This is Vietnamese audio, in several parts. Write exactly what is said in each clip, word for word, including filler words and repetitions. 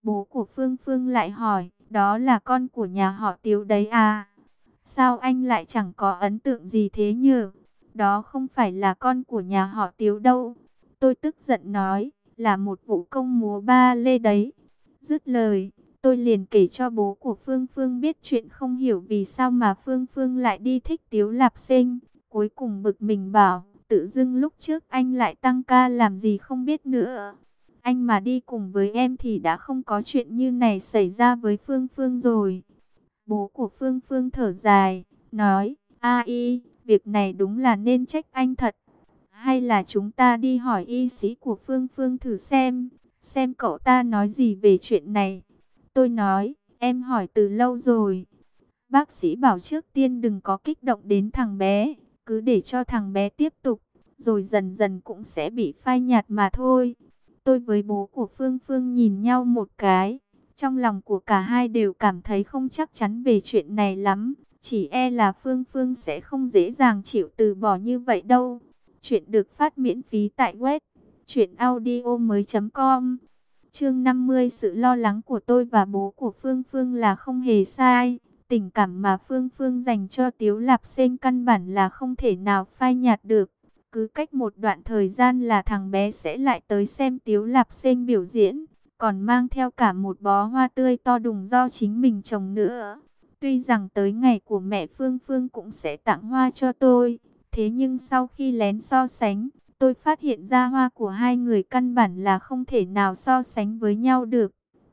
Bố của Phương Phương lại hỏi, đó là con của nhà họ Tiếu đấy à? Sao anh lại chẳng có ấn tượng gì thế nhờ? Đó không phải là con của nhà họ Tiếu đâu. Tôi tức giận nói, là một vũ công múa ba lê đấy. Dứt lời, tôi liền kể cho bố của Phương Phương biết chuyện không hiểu vì sao mà Phương Phương lại đi thích Tiếu Lạp Sinh. Cuối cùng bực mình bảo, tự dưng lúc trước anh lại tăng ca làm gì không biết nữa. Anh mà đi cùng với em thì đã không có chuyện như này xảy ra với Phương Phương rồi. Bố của Phương Phương thở dài, nói, a y, việc này đúng là nên trách anh thật. Hay là chúng ta đi hỏi y sĩ của Phương Phương thử xem, xem cậu ta nói gì về chuyện này. Tôi nói, em hỏi từ lâu rồi. Bác sĩ bảo trước tiên đừng có kích động đến thằng bé, cứ để cho thằng bé tiếp tục, rồi dần dần cũng sẽ bị phai nhạt mà thôi. Tôi với bố của Phương Phương nhìn nhau một cái. Trong lòng của cả hai đều cảm thấy không chắc chắn về chuyện này lắm. Chỉ e là Phương Phương sẽ không dễ dàng chịu từ bỏ như vậy đâu. Chuyện được phát miễn phí tại web truyện audio mới chấm com. Chương năm mươi, sự lo lắng của tôi và bố của Phương Phương là không hề sai. Tình cảm mà Phương Phương dành cho Tiếu Lạp Sinh căn bản là không thể nào phai nhạt được. Cứ cách một đoạn thời gian là thằng bé sẽ lại tới xem Tiếu Lạp Sinh biểu diễn, còn mang theo cả một bó hoa tươi to đùng do chính mình trồng nữa. Tuy rằng tới ngày của mẹ Phương Phương cũng sẽ tặng hoa cho tôi, thế nhưng sau khi lén so sánh, tôi phát hiện ra hoa của hai người căn bản là không thể nào so sánh với nhau được.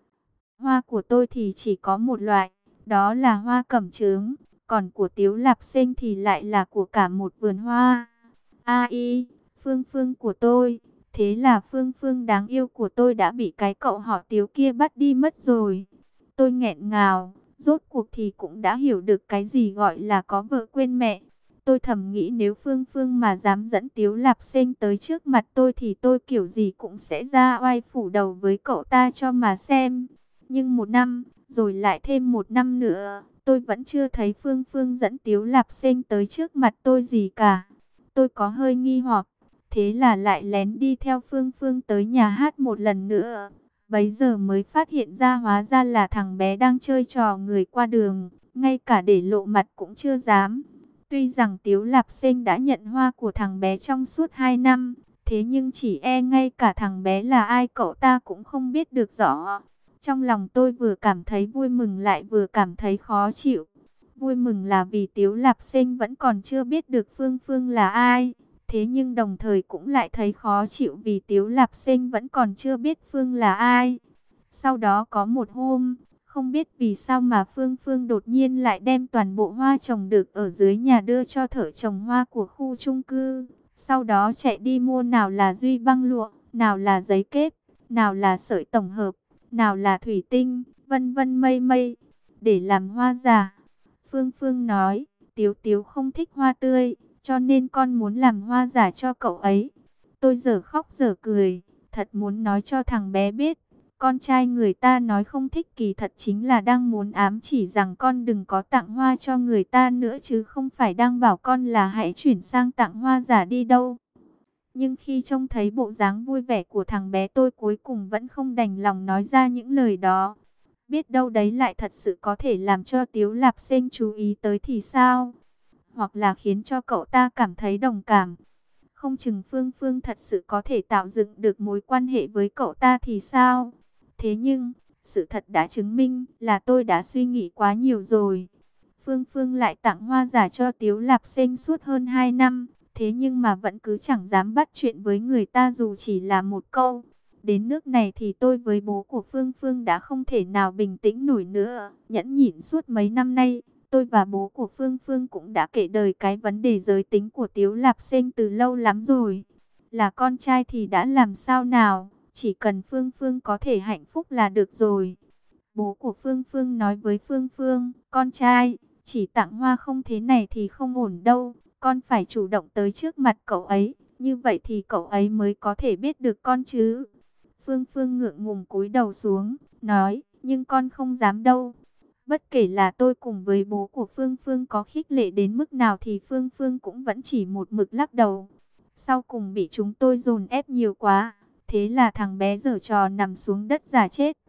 Hoa của tôi thì chỉ có một loại, đó là hoa cẩm chướng, còn của Tiếu Lạp Sinh thì lại là của cả một vườn hoa. A y, Phương Phương của tôi, thế là Phương Phương đáng yêu của tôi đã bị cái cậu họ Tiếu kia bắt đi mất rồi. Tôi nghẹn ngào, rốt cuộc thì cũng đã hiểu được cái gì gọi là có vợ quên mẹ. Tôi thầm nghĩ nếu Phương Phương mà dám dẫn Tiếu Lạp Sinh tới trước mặt tôi thì tôi kiểu gì cũng sẽ ra oai phủ đầu với cậu ta cho mà xem. Nhưng một năm, rồi lại thêm một năm nữa, tôi vẫn chưa thấy Phương Phương dẫn Tiếu Lạp Sinh tới trước mặt tôi gì cả. Tôi có hơi nghi hoặc, thế là lại lén đi theo Phương Phương tới nhà hát một lần nữa. Bấy giờ mới phát hiện ra hóa ra là thằng bé đang chơi trò người qua đường, ngay cả để lộ mặt cũng chưa dám. Tuy rằng Tiếu Lạp Sinh đã nhận hoa của thằng bé trong suốt hai năm, thế nhưng chỉ e ngay cả thằng bé là ai cậu ta cũng không biết được rõ. Trong lòng tôi vừa cảm thấy vui mừng lại vừa cảm thấy khó chịu. Vui mừng là vì Tiếu Lạp Sinh vẫn còn chưa biết được Phương Phương là ai. Thế nhưng đồng thời cũng lại thấy khó chịu vì Tiếu Lạp Sinh vẫn còn chưa biết Phương là ai. Sau đó có một hôm, không biết vì sao mà Phương Phương đột nhiên lại đem toàn bộ hoa trồng được ở dưới nhà đưa cho thợ trồng hoa của khu chung cư. Sau đó chạy đi mua nào là duy băng lụa, nào là giấy kép, nào là sợi tổng hợp, nào là thủy tinh, vân vân mây mây, để làm hoa giả. Phương Phương nói, Tiếu Tiếu không thích hoa tươi, cho nên con muốn làm hoa giả cho cậu ấy. Tôi giờ khóc giờ cười, thật muốn nói cho thằng bé biết. Con trai người ta nói không thích kỳ thật chính là đang muốn ám chỉ rằng con đừng có tặng hoa cho người ta nữa chứ không phải đang bảo con là hãy chuyển sang tặng hoa giả đi đâu. Nhưng khi trông thấy bộ dáng vui vẻ của thằng bé tôi cuối cùng vẫn không đành lòng nói ra những lời đó. Biết đâu đấy lại thật sự có thể làm cho Tiếu Lạp Sinh chú ý tới thì sao? Hoặc là khiến cho cậu ta cảm thấy đồng cảm. Không chừng Phương Phương thật sự có thể tạo dựng được mối quan hệ với cậu ta thì sao? Thế nhưng, sự thật đã chứng minh là tôi đã suy nghĩ quá nhiều rồi. Phương Phương lại tặng hoa giả cho Tiếu Lạp Sinh suốt hơn hai năm. Thế nhưng mà vẫn cứ chẳng dám bắt chuyện với người ta dù chỉ là một câu. Đến nước này thì tôi với bố của Phương Phương đã không thể nào bình tĩnh nổi nữa. Nhẫn nhịn suốt mấy năm nay, tôi và bố của Phương Phương cũng đã kể đời cái vấn đề giới tính của Tiếu Lạp Sinh từ lâu lắm rồi. Là con trai thì đã làm sao nào, chỉ cần Phương Phương có thể hạnh phúc là được rồi. Bố của Phương Phương nói với Phương Phương, con trai, chỉ tặng hoa không thế này thì không ổn đâu. Con phải chủ động tới trước mặt cậu ấy, như vậy thì cậu ấy mới có thể biết được con chứ. Phương Phương ngượng ngùng cúi đầu xuống, nói, nhưng con không dám đâu. Bất kể là tôi cùng với bố của Phương Phương có khích lệ đến mức nào thì Phương Phương cũng vẫn chỉ một mực lắc đầu. Sau cùng bị chúng tôi dồn ép nhiều quá, thế là thằng bé giở trò nằm xuống đất giả chết.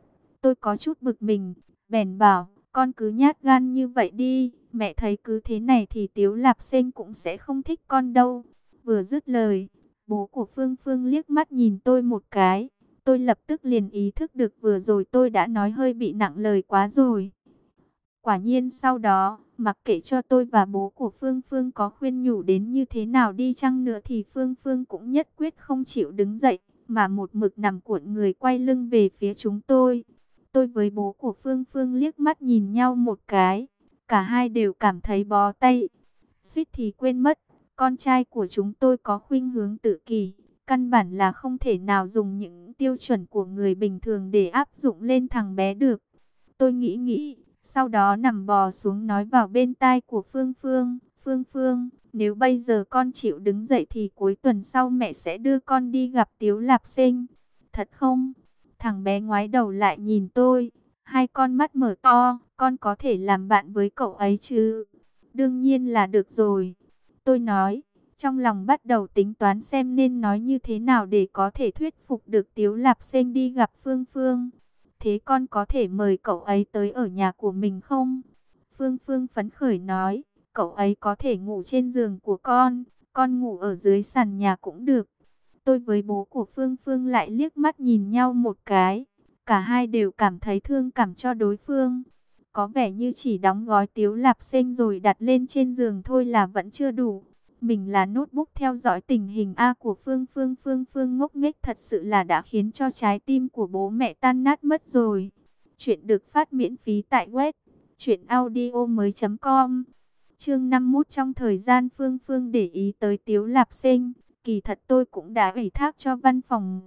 Tôi có chút bực mình, bèn bảo, con cứ nhát gan như vậy đi, mẹ thấy cứ thế này thì Tiếu Lạp Sinh cũng sẽ không thích con đâu. Vừa dứt lời, bố của Phương Phương liếc mắt nhìn tôi một cái. Tôi lập tức liền ý thức được vừa rồi tôi đã nói hơi bị nặng lời quá rồi. Quả nhiên sau đó, mặc kệ cho tôi và bố của Phương Phương có khuyên nhủ đến như thế nào đi chăng nữa thì Phương Phương cũng nhất quyết không chịu đứng dậy, mà một mực nằm cuộn người quay lưng về phía chúng tôi. Tôi với bố của Phương Phương liếc mắt nhìn nhau một cái, cả hai đều cảm thấy bó tay. Suýt thì quên mất, con trai của chúng tôi có khuynh hướng tự kỷ, căn bản là không thể nào dùng những tiêu chuẩn của người bình thường để áp dụng lên thằng bé được. Tôi nghĩ nghĩ, sau đó nằm bò xuống nói vào bên tai của Phương Phương. Phương Phương, nếu bây giờ con chịu đứng dậy thì cuối tuần sau mẹ sẽ đưa con đi gặp Tiếu Lạp Sinh. Thật không? Thằng bé ngoái đầu lại nhìn tôi, hai con mắt mở to, con có thể làm bạn với cậu ấy chứ? Đương nhiên là được rồi. Tôi nói, trong lòng bắt đầu tính toán xem nên nói như thế nào để có thể thuyết phục được Tiếu Lạp Sinh đi gặp Phương Phương. Thế con có thể mời cậu ấy tới ở nhà của mình không? Phương Phương phấn khởi nói, cậu ấy có thể ngủ trên giường của con, con ngủ ở dưới sàn nhà cũng được. Tôi với bố của Phương Phương lại liếc mắt nhìn nhau một cái, cả hai đều cảm thấy thương cảm cho đối phương. Có vẻ như chỉ đóng gói Tiếu Lạp Sinh rồi đặt lên trên giường thôi là vẫn chưa đủ. Mình là notebook theo dõi tình hình A của Phương Phương. Phương Phương ngốc nghếch thật sự là đã khiến cho trái tim của bố mẹ tan nát mất rồi. Chuyện được phát miễn phí tại web truyện audio mới chấm com. Chương năm mươi mốt. Trong thời gian Phương Phương để ý tới Tiếu Lạp Sinh, kỳ thật tôi cũng đã ủy thác cho văn phòng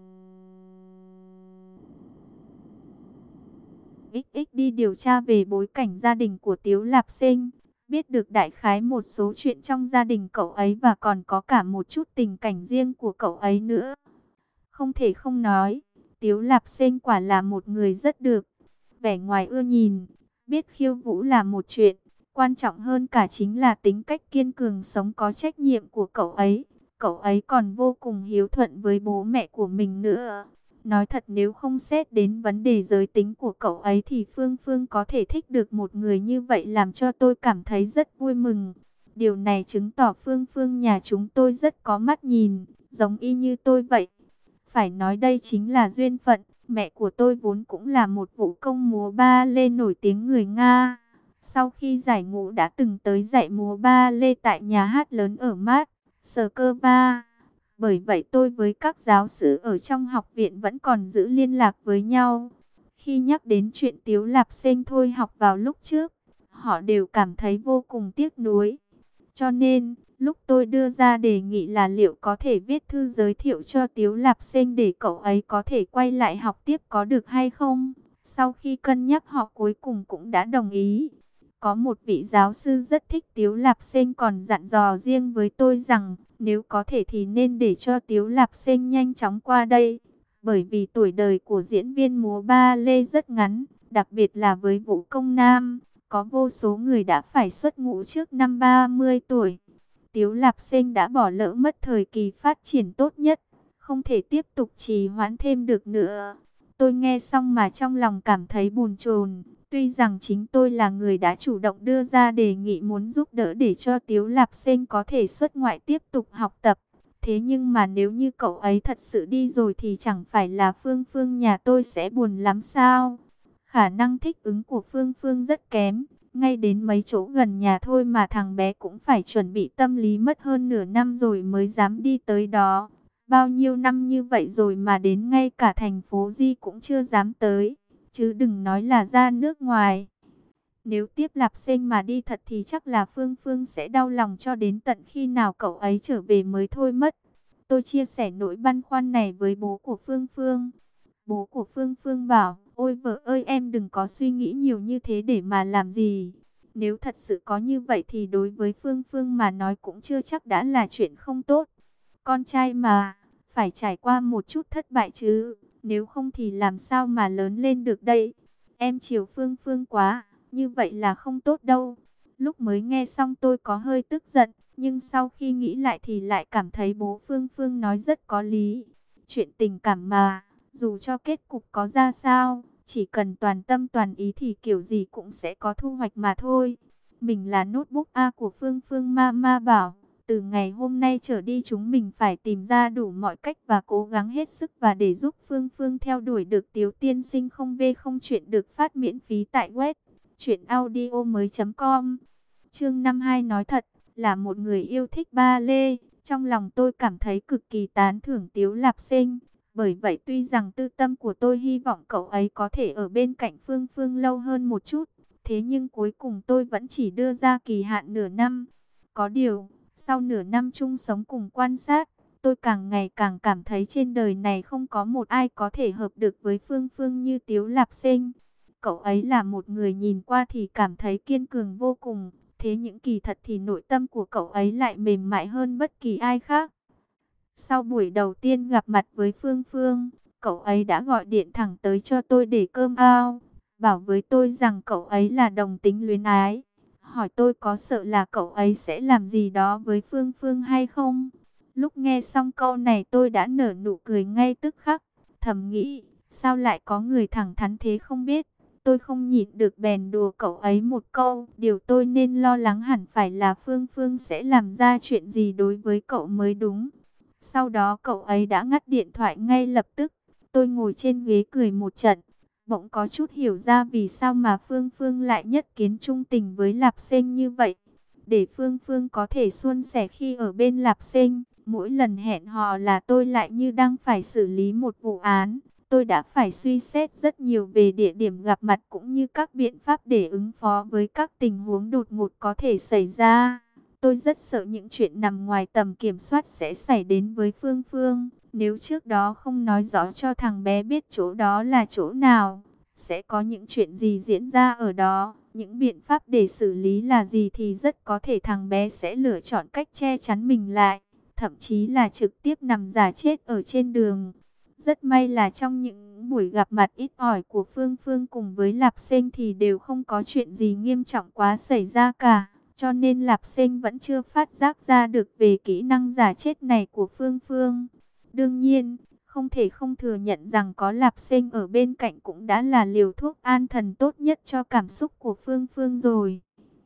ích ích đi điều tra về bối cảnh gia đình của Tiếu Lạp Sinh, biết được đại khái một số chuyện trong gia đình cậu ấy và còn có cả một chút tình cảnh riêng của cậu ấy nữa. Không thể không nói, Tiếu Lạp Sinh quả là một người rất được, vẻ ngoài ưa nhìn, biết khiêu vũ là một chuyện, quan trọng hơn cả chính là tính cách kiên cường sống có trách nhiệm của cậu ấy. Cậu ấy còn vô cùng hiếu thuận với bố mẹ của mình nữa. Nói thật nếu không xét đến vấn đề giới tính của cậu ấy thì Phương Phương có thể thích được một người như vậy làm cho tôi cảm thấy rất vui mừng. Điều này chứng tỏ Phương Phương nhà chúng tôi rất có mắt nhìn, giống y như tôi vậy. Phải nói đây chính là duyên phận, mẹ của tôi vốn cũng là một vũ công múa ba lê nổi tiếng người Nga. Sau khi giải ngũ đã từng tới dạy múa ba lê tại nhà hát lớn ở Mát, Sờ Cơ Va. Bởi vậy tôi với các giáo sư ở trong học viện vẫn còn giữ liên lạc với nhau. Khi nhắc đến chuyện Tiếu Lạp Sinh thôi học vào lúc trước, họ đều cảm thấy vô cùng tiếc nuối. Cho nên, lúc tôi đưa ra đề nghị là liệu có thể viết thư giới thiệu cho Tiếu Lạp Sinh để cậu ấy có thể quay lại học tiếp có được hay không? Sau khi cân nhắc họ cuối cùng cũng đã đồng ý. Có một vị giáo sư rất thích Tiếu Lạp Sinh còn dặn dò riêng với tôi rằng nếu có thể thì nên để cho Tiếu Lạp Sinh nhanh chóng qua đây. Bởi vì tuổi đời của diễn viên múa ba lê rất ngắn, đặc biệt là với vũ công nam. Có vô số người đã phải xuất ngũ trước năm ba mươi tuổi. Tiếu Lạp Sinh đã bỏ lỡ mất thời kỳ phát triển tốt nhất, không thể tiếp tục trì hoãn thêm được nữa. Tôi nghe xong mà trong lòng cảm thấy bồn chồn. Tuy rằng chính tôi là người đã chủ động đưa ra đề nghị muốn giúp đỡ để cho Tiếu Lạp Sinh có thể xuất ngoại tiếp tục học tập. Thế nhưng mà nếu như cậu ấy thật sự đi rồi thì chẳng phải là Phương Phương nhà tôi sẽ buồn lắm sao? Khả năng thích ứng của Phương Phương rất kém. Ngay đến mấy chỗ gần nhà thôi mà thằng bé cũng phải chuẩn bị tâm lý mất hơn nửa năm rồi mới dám đi tới đó. Bao nhiêu năm như vậy rồi mà đến ngay cả thành phố Di cũng chưa dám tới, chứ đừng nói là ra nước ngoài. Nếu tiếp Lạp Sinh mà đi thật thì chắc là Phương Phương sẽ đau lòng cho đến tận khi nào cậu ấy trở về mới thôi mất. Tôi chia sẻ nỗi băn khoăn này với bố của Phương Phương. Bố của Phương Phương bảo, ôi vợ ơi em đừng có suy nghĩ nhiều như thế để mà làm gì. Nếu thật sự có như vậy thì đối với Phương Phương mà nói cũng chưa chắc đã là chuyện không tốt. Con trai mà, phải trải qua một chút thất bại chứ, nếu không thì làm sao mà lớn lên được đây. Em chiều Phương Phương quá, như vậy là không tốt đâu. Lúc mới nghe xong tôi có hơi tức giận, nhưng sau khi nghĩ lại thì lại cảm thấy bố Phương Phương nói rất có lý. Chuyện tình cảm mà, dù cho kết cục có ra sao, Chỉ cần toàn tâm toàn ý thì kiểu gì cũng sẽ có thu hoạch mà thôi. Mình là notebook A của Phương Phương Mama bảo. Từ ngày hôm nay trở đi chúng mình phải tìm ra đủ mọi cách và cố gắng hết sức và để giúp Phương Phương theo đuổi được Tiếu tiên sinh. Không v không chuyện được phát miễn phí tại web truyện audio mới chấm com. Chương năm mươi hai nói thật, là một người yêu thích ba lê, trong lòng tôi cảm thấy cực kỳ tán thưởng Tiếu Lạp Sinh. Bởi vậy tuy rằng tư tâm của tôi hy vọng cậu ấy có thể ở bên cạnh Phương Phương lâu hơn một chút, thế nhưng cuối cùng tôi vẫn chỉ đưa ra kỳ hạn nửa năm. Có điều, sau nửa năm chung sống cùng quan sát, tôi càng ngày càng cảm thấy trên đời này không có một ai có thể hợp được với Phương Phương như Tiếu Lạp Sinh. Cậu ấy là một người nhìn qua thì cảm thấy kiên cường vô cùng, thế những kỳ thật thì nội tâm của cậu ấy lại mềm mại hơn bất kỳ ai khác. Sau buổi đầu tiên gặp mặt với Phương Phương, cậu ấy đã gọi điện thẳng tới cho tôi để cơm ao, bảo với tôi rằng cậu ấy là đồng tính luyến ái. Hỏi tôi có sợ là cậu ấy sẽ làm gì đó với Phương Phương hay không? Lúc nghe xong câu này tôi đã nở nụ cười ngay tức khắc, thầm nghĩ, sao lại có người thẳng thắn thế không biết. Tôi không nhịn được bèn đùa cậu ấy một câu, điều tôi nên lo lắng hẳn phải là Phương Phương sẽ làm ra chuyện gì đối với cậu mới đúng. Sau đó cậu ấy đã ngắt điện thoại ngay lập tức. Tôi ngồi trên ghế cười một trận, bỗng có chút hiểu ra vì sao mà Phương Phương lại nhất kiến trung tình với Lạp Sinh như vậy. Để Phương Phương có thể suôn sẻ khi ở bên Lạp Sinh, mỗi lần hẹn hò là tôi lại như đang phải xử lý một vụ án. Tôi đã phải suy xét rất nhiều về địa điểm gặp mặt cũng như các biện pháp để ứng phó với các tình huống đột ngột có thể xảy ra. Tôi rất sợ những chuyện nằm ngoài tầm kiểm soát sẽ xảy đến với Phương Phương. Nếu trước đó không nói rõ cho thằng bé biết chỗ đó là chỗ nào, sẽ có những chuyện gì diễn ra ở đó, những biện pháp để xử lý là gì thì rất có thể thằng bé sẽ lựa chọn cách che chắn mình lại, thậm chí là trực tiếp nằm giả chết ở trên đường. Rất may là trong những buổi gặp mặt ít ỏi của Phương Phương cùng với Lạp Sinh thì đều không có chuyện gì nghiêm trọng quá xảy ra cả. Cho nên Lạp Sinh vẫn chưa phát giác ra được về kỹ năng giả chết này của Phương Phương. Đương nhiên, không thể không thừa nhận rằng có Lạp Sinh ở bên cạnh cũng đã là liều thuốc an thần tốt nhất cho cảm xúc của Phương Phương rồi.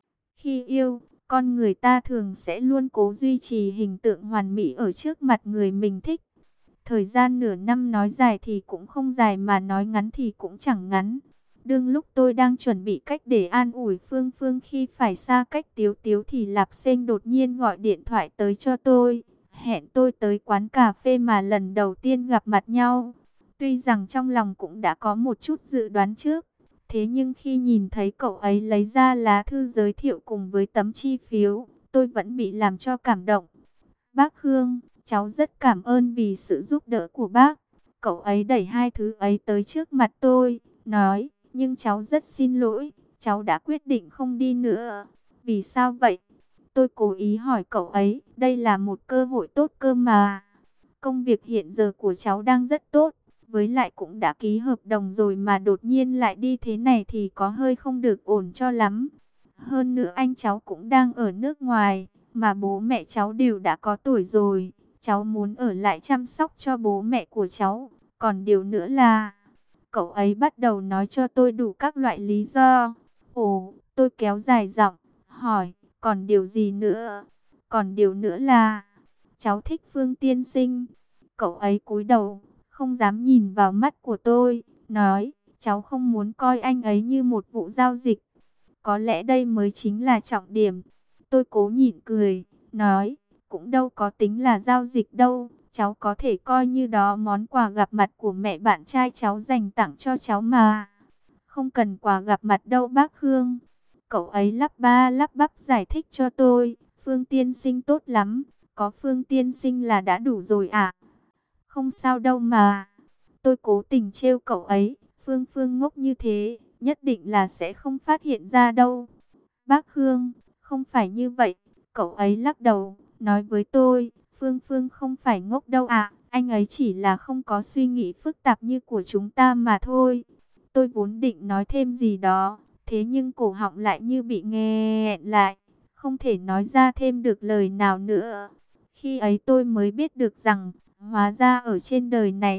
Khi yêu, con người ta thường sẽ luôn cố duy trì hình tượng hoàn mỹ ở trước mặt người mình thích. Thời gian nửa năm nói dài thì cũng không dài mà nói ngắn thì cũng chẳng ngắn. Đương lúc tôi đang chuẩn bị cách để an ủi Phương Phương khi phải xa cách Tiếu Tiếu thì Lạp Sinh đột nhiên gọi điện thoại tới cho tôi. Hẹn tôi tới quán cà phê mà lần đầu tiên gặp mặt nhau. Tuy rằng trong lòng cũng đã có một chút dự đoán trước. Thế nhưng khi nhìn thấy cậu ấy lấy ra lá thư giới thiệu cùng với tấm chi phiếu, tôi vẫn bị làm cho cảm động. Bác Khương, cháu rất cảm ơn vì sự giúp đỡ của bác. Cậu ấy đẩy hai thứ ấy tới trước mặt tôi, nói, nhưng cháu rất xin lỗi, cháu đã quyết định không đi nữa. Vì sao vậy? Tôi cố ý hỏi cậu ấy, đây là một cơ hội tốt cơ mà. Công việc hiện giờ của cháu đang rất tốt, với lại cũng đã ký hợp đồng rồi mà đột nhiên lại đi thế này thì có hơi không được ổn cho lắm. Hơn nữa anh cháu cũng đang ở nước ngoài, mà bố mẹ cháu đều đã có tuổi rồi. Cháu muốn ở lại chăm sóc cho bố mẹ của cháu. Còn điều nữa là, cậu ấy bắt đầu nói cho tôi đủ các loại lý do. Ồ, tôi kéo dài giọng, hỏi, còn điều gì nữa? Còn điều nữa là, cháu thích Phương tiên sinh. Cậu ấy cúi đầu, không dám nhìn vào mắt của tôi, nói, cháu không muốn coi anh ấy như một vụ giao dịch. Có lẽ đây mới chính là trọng điểm. Tôi cố nhịn cười, nói, cũng đâu có tính là giao dịch đâu. Cháu có thể coi như đó món quà gặp mặt của mẹ bạn trai cháu dành tặng cho cháu mà. Không cần quà gặp mặt đâu bác Khương. Cậu ấy lắp ba lắp bắp giải thích cho tôi. Phương tiên sinh tốt lắm. Có Phương tiên sinh là đã đủ rồi à? Không sao đâu mà. Tôi cố tình trêu cậu ấy. Phương Phương ngốc như thế, nhất định là sẽ không phát hiện ra đâu. Bác Khương, không phải như vậy. Cậu ấy lắc đầu, nói với tôi, Phương Phương không phải ngốc đâu ạ. Anh ấy chỉ là không có suy nghĩ phức tạp như của chúng ta mà thôi. Tôi vốn định nói thêm gì đó, thế nhưng cổ họng lại như bị nghẹn lại, không thể nói ra thêm được lời nào nữa. Khi ấy tôi mới biết được rằng, hóa ra ở trên đời này,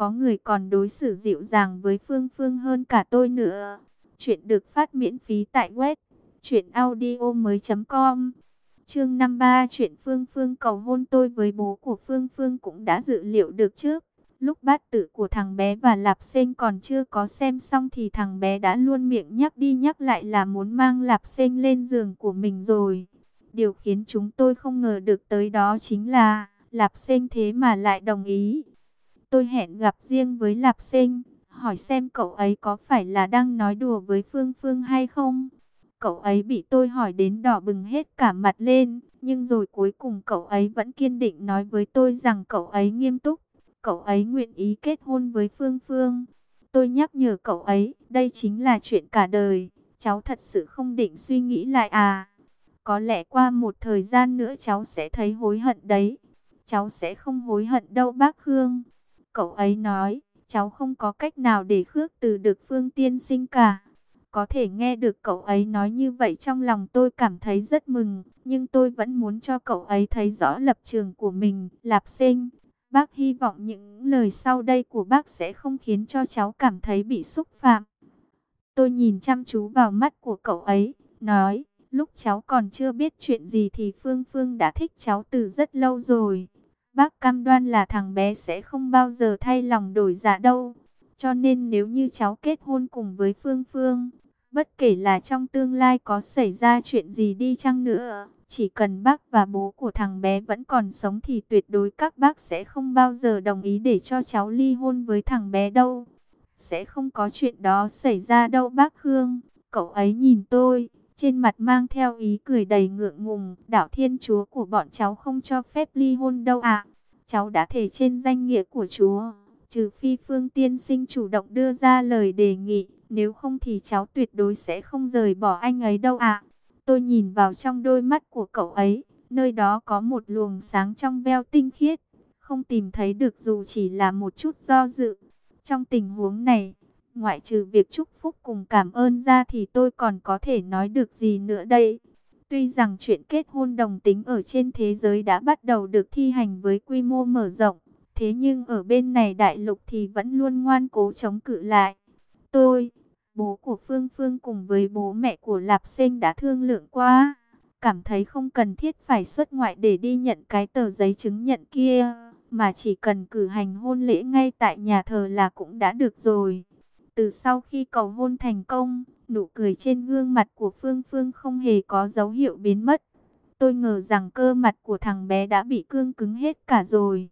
có người còn đối xử dịu dàng với Phương Phương hơn cả tôi nữa. Chuyện được phát miễn phí tại web truyện audio mới.com. Chương năm mươi ba, chuyện Phương Phương cầu hôn. Tôi với bố của Phương Phương cũng đã dự liệu được trước. Lúc bát tự của thằng bé và Lạp Sênh còn chưa có xem xong thì thằng bé đã luôn miệng nhắc đi nhắc lại là muốn mang Lạp Sênh lên giường của mình rồi. Điều khiến chúng tôi không ngờ được tới đó chính là Lạp Sênh thế mà lại đồng ý. Tôi hẹn gặp riêng với Lạp Sênh, hỏi xem cậu ấy có phải là đang nói đùa với Phương Phương hay không. Cậu ấy bị tôi hỏi đến đỏ bừng hết cả mặt lên, nhưng rồi cuối cùng cậu ấy vẫn kiên định nói với tôi rằng cậu ấy nghiêm túc. Cậu ấy nguyện ý kết hôn với Phương Phương. Tôi nhắc nhở cậu ấy, đây chính là chuyện cả đời, cháu thật sự không định suy nghĩ lại à. Có lẽ qua một thời gian nữa cháu sẽ thấy hối hận đấy. Cháu sẽ không hối hận đâu bác Khương. Cậu ấy nói, cháu không có cách nào để khước từ được Phương tiên sinh cả. Có thể nghe được cậu ấy nói như vậy trong lòng tôi cảm thấy rất mừng. Nhưng tôi vẫn muốn cho cậu ấy thấy rõ lập trường của mình. Lạp Sênh, bác hy vọng những lời sau đây của bác sẽ không khiến cho cháu cảm thấy bị xúc phạm. Tôi nhìn chăm chú vào mắt của cậu ấy, nói, lúc cháu còn chưa biết chuyện gì thì Phương Phương đã thích cháu từ rất lâu rồi. Bác cam đoan là thằng bé sẽ không bao giờ thay lòng đổi dạ đâu. Cho nên nếu như cháu kết hôn cùng với Phương Phương, bất kể là trong tương lai có xảy ra chuyện gì đi chăng nữa, chỉ cần bác và bố của thằng bé vẫn còn sống thì tuyệt đối các bác sẽ không bao giờ đồng ý để cho cháu ly hôn với thằng bé đâu. Sẽ không có chuyện đó xảy ra đâu bác Khương. Cậu ấy nhìn tôi, trên mặt mang theo ý cười đầy ngượng ngùng. Đạo Thiên Chúa của bọn cháu không cho phép ly hôn đâu ạ. Cháu đã thề trên danh nghĩa của Chúa, trừ phi Phương tiên sinh chủ động đưa ra lời đề nghị, nếu không thì cháu tuyệt đối sẽ không rời bỏ anh ấy đâu ạ. Tôi nhìn vào trong đôi mắt của cậu ấy, nơi đó có một luồng sáng trong veo tinh khiết, không tìm thấy được dù chỉ là một chút do dự. Trong tình huống này, ngoại trừ việc chúc phúc cùng cảm ơn ra thì tôi còn có thể nói được gì nữa đây. Tuy rằng chuyện kết hôn đồng tính ở trên thế giới đã bắt đầu được thi hành với quy mô mở rộng, thế nhưng ở bên này đại lục thì vẫn luôn ngoan cố chống cự lại. Tôi, bố của Phương Phương cùng với bố mẹ của Lạp Sênh đã thương lượng qua, cảm thấy không cần thiết phải xuất ngoại để đi nhận cái tờ giấy chứng nhận kia, mà chỉ cần cử hành hôn lễ ngay tại nhà thờ là cũng đã được rồi. Từ sau khi cầu hôn thành công, nụ cười trên gương mặt của Phương Phương không hề có dấu hiệu biến mất. Tôi ngờ rằng cơ mặt của thằng bé đã bị cương cứng hết cả rồi.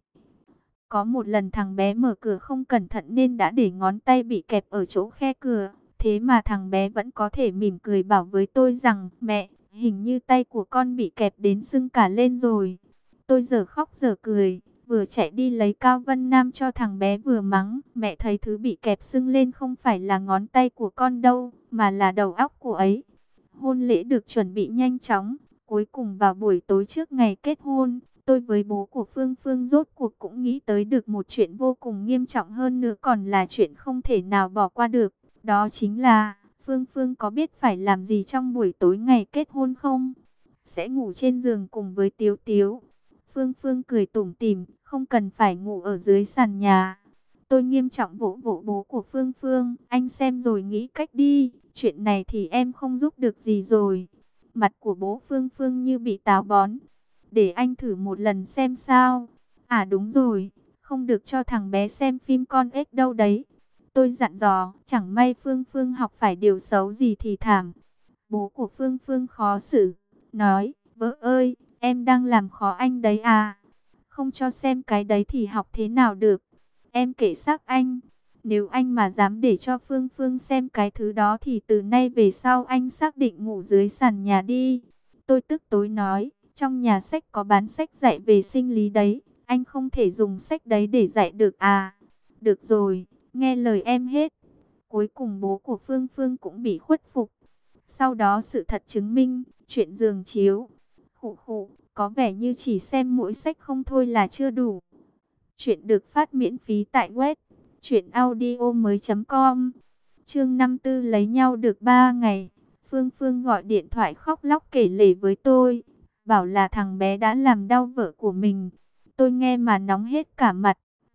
Có một lần thằng bé mở cửa không cẩn thận nên đã để ngón tay bị kẹp ở chỗ khe cửa. Thế mà thằng bé vẫn có thể mỉm cười bảo với tôi rằng, mẹ, hình như tay của con bị kẹp đến sưng cả lên rồi. Tôi giờ khóc giờ cười, vừa chạy đi lấy Cao Vân Nam cho thằng bé vừa mắng. Mẹ thấy thứ bị kẹp sưng lên không phải là ngón tay của con đâu, mà là đầu óc của ấy. Hôn lễ được chuẩn bị nhanh chóng. Cuối cùng vào buổi tối trước ngày kết hôn, tôi với bố của Phương Phương rốt cuộc cũng nghĩ tới được một chuyện vô cùng nghiêm trọng hơn nữa, còn là chuyện không thể nào bỏ qua được. Đó chính là, Phương Phương có biết phải làm gì trong buổi tối ngày kết hôn không? Sẽ ngủ trên giường cùng với Tiếu Tiếu. Phương Phương cười tủm tỉm, không cần phải ngủ ở dưới sàn nhà. Tôi nghiêm trọng vỗ vỗ bố của Phương Phương, anh xem rồi nghĩ cách đi, chuyện này thì em không giúp được gì rồi. Mặt của bố Phương Phương như bị táo bón. Để anh thử một lần xem sao. À đúng rồi, không được cho thằng bé xem phim con ếch đâu đấy. Tôi dặn dò, chẳng may Phương Phương học phải điều xấu gì thì thảm. Bố của Phương Phương khó xử, nói, vợ ơi, em đang làm khó anh đấy à. Không cho xem cái đấy thì học thế nào được. Em kể xác anh, nếu anh mà dám để cho Phương Phương xem cái thứ đó thì từ nay về sau anh xác định ngủ dưới sàn nhà đi. Tôi tức tối nói, trong nhà sách có bán sách dạy về sinh lý đấy, anh không thể dùng sách đấy để dạy được à. Được rồi, nghe lời em hết. Cuối cùng bố của Phương Phương cũng bị khuất phục. Sau đó sự thật chứng minh, chuyện giường chiếu. Khụ khụ, có vẻ như chỉ xem mỗi sách không thôi là chưa đủ. Chuyện được phát miễn phí tại web truyện audio mới.com. Chương năm mươi tư lấy nhau được ba ngày. Phương Phương gọi điện thoại khóc lóc kể lể với tôi, bảo là thằng bé đã làm đau vợ của mình. Tôi nghe mà nóng hết cả mặt.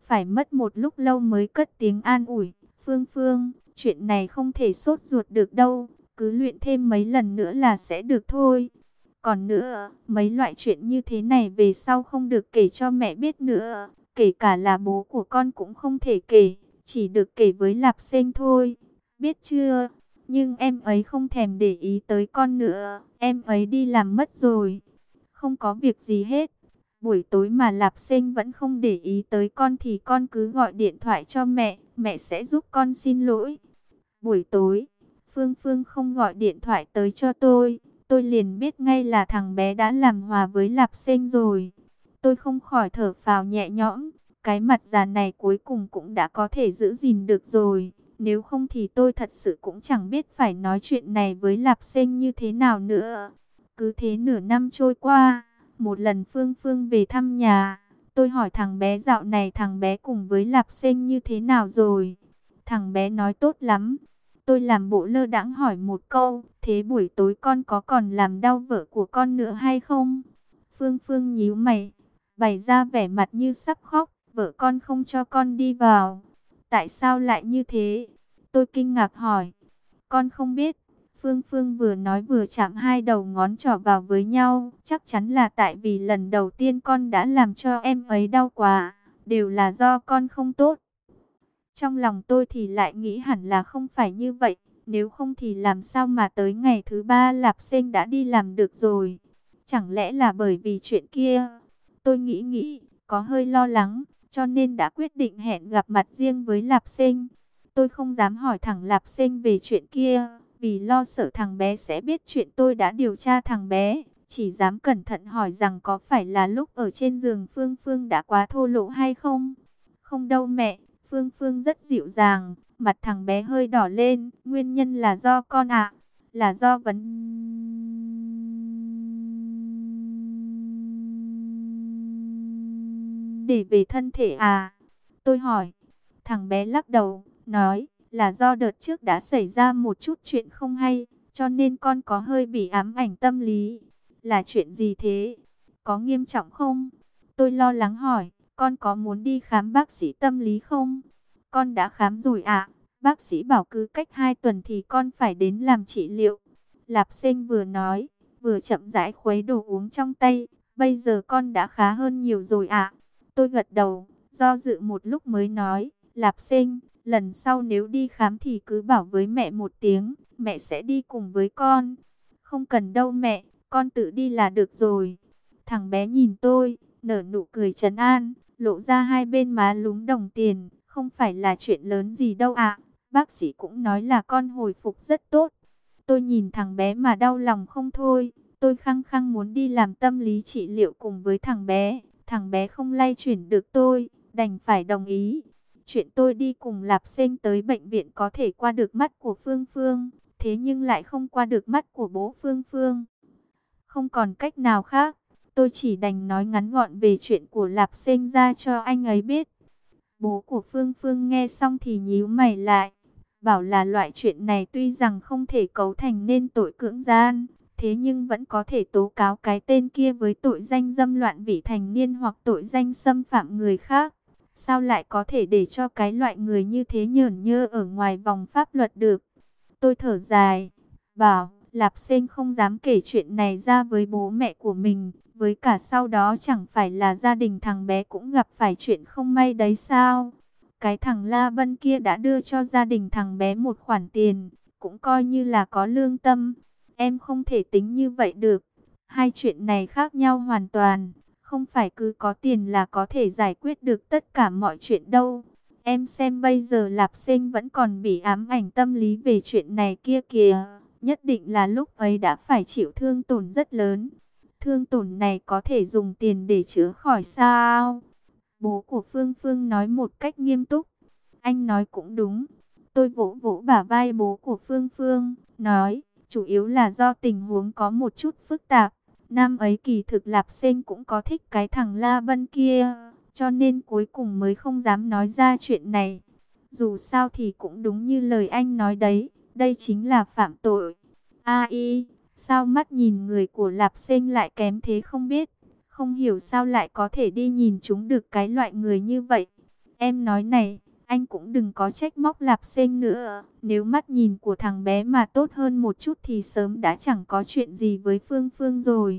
phải mất một lúc lâu mới cất tiếng an ủi. Phương Phương, chuyện này không thể sốt ruột được đâu, cứ luyện thêm mấy lần nữa là sẽ được thôi. Còn nữa, mấy loại chuyện như thế này về sau không được kể cho mẹ biết nữa. Kể cả là bố của con cũng không thể kể, chỉ được kể với Lạp Sinh thôi. Biết chưa? Nhưng em ấy không thèm để ý tới con nữa, em ấy đi làm mất rồi. Không có việc gì hết. Buổi tối mà Lạp Sinh vẫn không để ý tới con thì con cứ gọi điện thoại cho mẹ, mẹ sẽ giúp con xin lỗi. Buổi tối, Phương Phương không gọi điện thoại tới cho tôi, tôi liền biết ngay là thằng bé đã làm hòa với Lạp Sinh rồi. Tôi không khỏi thở phào nhẹ nhõm, cái mặt già này cuối cùng cũng đã có thể giữ gìn được rồi. Nếu không thì tôi thật sự cũng chẳng biết phải nói chuyện này với Lạp Sinh như thế nào nữa. Cứ thế nửa năm trôi qua, một lần Phương Phương về thăm nhà, tôi hỏi thằng bé dạo này thằng bé cùng với Lạp Sinh như thế nào rồi. Thằng bé nói tốt lắm. Tôi làm bộ lơ đãng hỏi một câu, thế buổi tối con có còn làm đau vợ của con nữa hay không? Phương Phương nhíu mày, bày ra vẻ mặt như sắp khóc, vợ con không cho con đi vào. Tại sao lại như thế? Tôi kinh ngạc hỏi. Con không biết. Phương Phương vừa nói vừa chạm hai đầu ngón trỏ vào với nhau. Chắc chắn là tại vì lần đầu tiên con đã làm cho em ấy đau quá. Đều là do con không tốt. Trong lòng tôi thì lại nghĩ hẳn là không phải như vậy. Nếu không thì làm sao mà tới ngày thứ ba Lạp Sinh đã đi làm được rồi. Chẳng lẽ là bởi vì chuyện kia? Tôi nghĩ nghĩ, có hơi lo lắng, cho nên đã quyết định hẹn gặp mặt riêng với Lạp Sinh. Tôi không dám hỏi thẳng Lạp Sinh về chuyện kia, vì lo sợ thằng bé sẽ biết chuyện tôi đã điều tra thằng bé. Chỉ dám cẩn thận hỏi rằng có phải là lúc ở trên giường Phương Phương đã quá thô lỗ hay không? Không đâu mẹ, Phương Phương rất dịu dàng, mặt thằng bé hơi đỏ lên, nguyên nhân là do con ạ, là do vấn đề về thân thể à? Tôi hỏi, thằng bé lắc đầu, nói là do đợt trước đã xảy ra một chút chuyện không hay, cho nên con có hơi bị ám ảnh tâm lý. Là chuyện gì thế? Có nghiêm trọng không? Tôi lo lắng hỏi, con có muốn đi khám bác sĩ tâm lý không? Con đã khám rồi ạ. Bác sĩ bảo cứ cách hai tuần thì con phải đến làm trị liệu. Lạp Sinh vừa nói, vừa chậm rãi khuấy đồ uống trong tay. Bây giờ con đã khá hơn nhiều rồi ạ. Tôi gật đầu, do dự một lúc mới nói, Lạp Sinh, lần sau nếu đi khám thì cứ bảo với mẹ một tiếng, mẹ sẽ đi cùng với con. Không cần đâu mẹ, con tự đi là được rồi. Thằng bé nhìn tôi, nở nụ cười trấn an, lộ ra hai bên má lúm đồng tiền, không phải là chuyện lớn gì đâu ạ. Bác sĩ cũng nói là con hồi phục rất tốt. Tôi nhìn thằng bé mà đau lòng không thôi, tôi khăng khăng muốn đi làm tâm lý trị liệu cùng với thằng bé. Thằng bé không lay chuyển được tôi, đành phải đồng ý. Chuyện tôi đi cùng Lạp Sinh tới bệnh viện có thể qua được mắt của Phương Phương, thế nhưng lại không qua được mắt của bố Phương Phương. Không còn cách nào khác, tôi chỉ đành nói ngắn gọn về chuyện của Lạp Sinh ra cho anh ấy biết. Bố của Phương Phương nghe xong thì nhíu mày lại, bảo là loại chuyện này tuy rằng không thể cấu thành nên tội cưỡng gian, thế nhưng vẫn có thể tố cáo cái tên kia với tội danh dâm loạn vị thành niên hoặc tội danh xâm phạm người khác. Sao lại có thể để cho cái loại người như thế nhởn nhơ ở ngoài vòng pháp luật được? Tôi thở dài, bảo Lạp Sinh không dám kể chuyện này ra với bố mẹ của mình. Với cả sau đó chẳng phải là gia đình thằng bé cũng gặp phải chuyện không may đấy sao? Cái thằng La Vân kia đã đưa cho gia đình thằng bé một khoản tiền, cũng coi như là có lương tâm. Em không thể tính như vậy được. Hai chuyện này khác nhau hoàn toàn. Không phải cứ có tiền là có thể giải quyết được tất cả mọi chuyện đâu. Em xem bây giờ Lạp Sinh vẫn còn bị ám ảnh tâm lý về chuyện này kia kìa. Nhất định là lúc ấy đã phải chịu thương tổn rất lớn. Thương tổn này có thể dùng tiền để chữa khỏi sao? Bố của Phương Phương nói một cách nghiêm túc. Anh nói cũng đúng. Tôi vỗ vỗ bả vai bố của Phương Phương, nói, chủ yếu là do tình huống có một chút phức tạp. Năm ấy kỳ thực Lạp Sinh cũng có thích cái thằng La Vân kia, cho nên cuối cùng mới không dám nói ra chuyện này. Dù sao thì cũng đúng như lời anh nói đấy, đây chính là phạm tội. A y, sao mắt nhìn người của Lạp Sinh lại kém thế không biết, không hiểu sao lại có thể đi nhìn chúng được cái loại người như vậy. Em nói này, anh cũng đừng có trách móc Lạp Sinh nữa. Nếu mắt nhìn của thằng bé mà tốt hơn một chút thì sớm đã chẳng có chuyện gì với Phương Phương rồi.